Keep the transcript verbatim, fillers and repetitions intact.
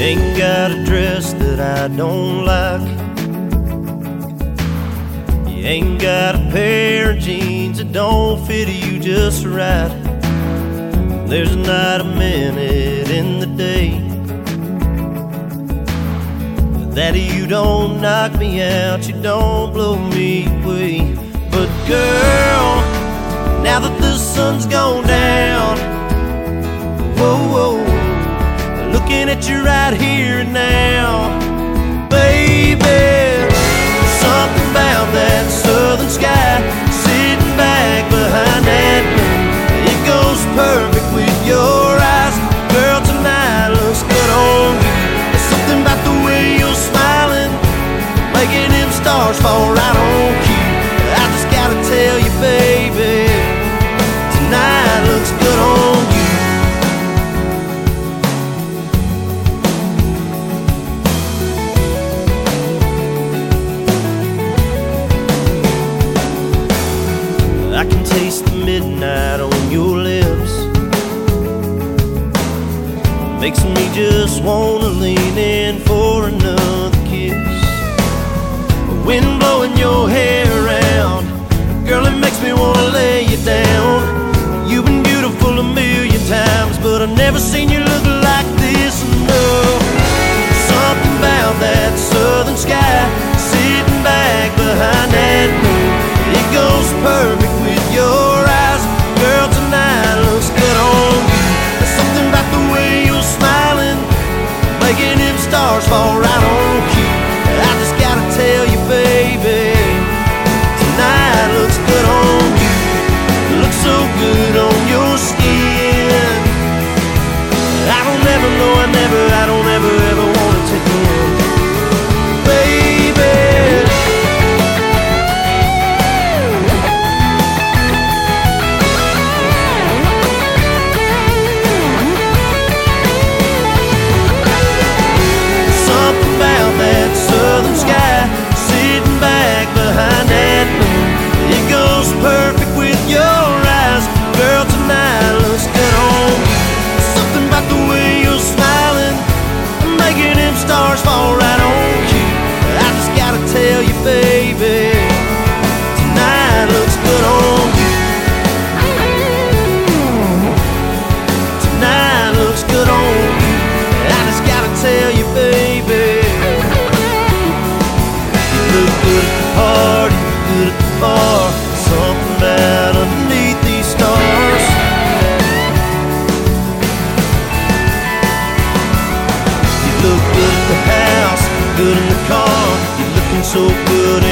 ain't got a dress that I don't like. You ain't got a pair of jeans that don't fit you just right. There's not a minute in the day that you don't knock me out, you don't blow me away. But girl, now that the sun's gone down, whoa, whoa, looking at you right here and now, baby, something about that southern sky sitting back behind that moon. It goes perfect with your eyes. Girl, tonight looks good on you. There's something about the way you're smiling, making them stars fall right on cue. I just gotta tell you, baby, tonight looks good on you. I can taste the midnight on your lips, makes me just wanna lean in for another kiss. Wind blowing your hair around, girl, it makes me wanna lay you down. You've been beautiful a million times, but I've never seen you look like this. No, something about that southern sky sitting back behind that moon. It goes perfect with your eyes. Girl, tonight looks good on you. There's something about the way you're smiling, making them stars fall right on cue. I just gotta tell you, baby, tonight looks good on you. It looks so good on your skin. I don't ever know, I never, I don't ever, ever want to take you in, baby. Something about that southern sky sitting back behind that moon. It goes perfect with your eyes. Girl, tonight looks good on you. Something about the way you're smiling, making them stars fall right on cue. I just gotta tell you, baby, tonight looks good on you. Tonight looks good on you. I just gotta tell you, baby, you look good at the party, good at the bar. Something about underneath these stars. You look good at the house, good in the car. You're looking so good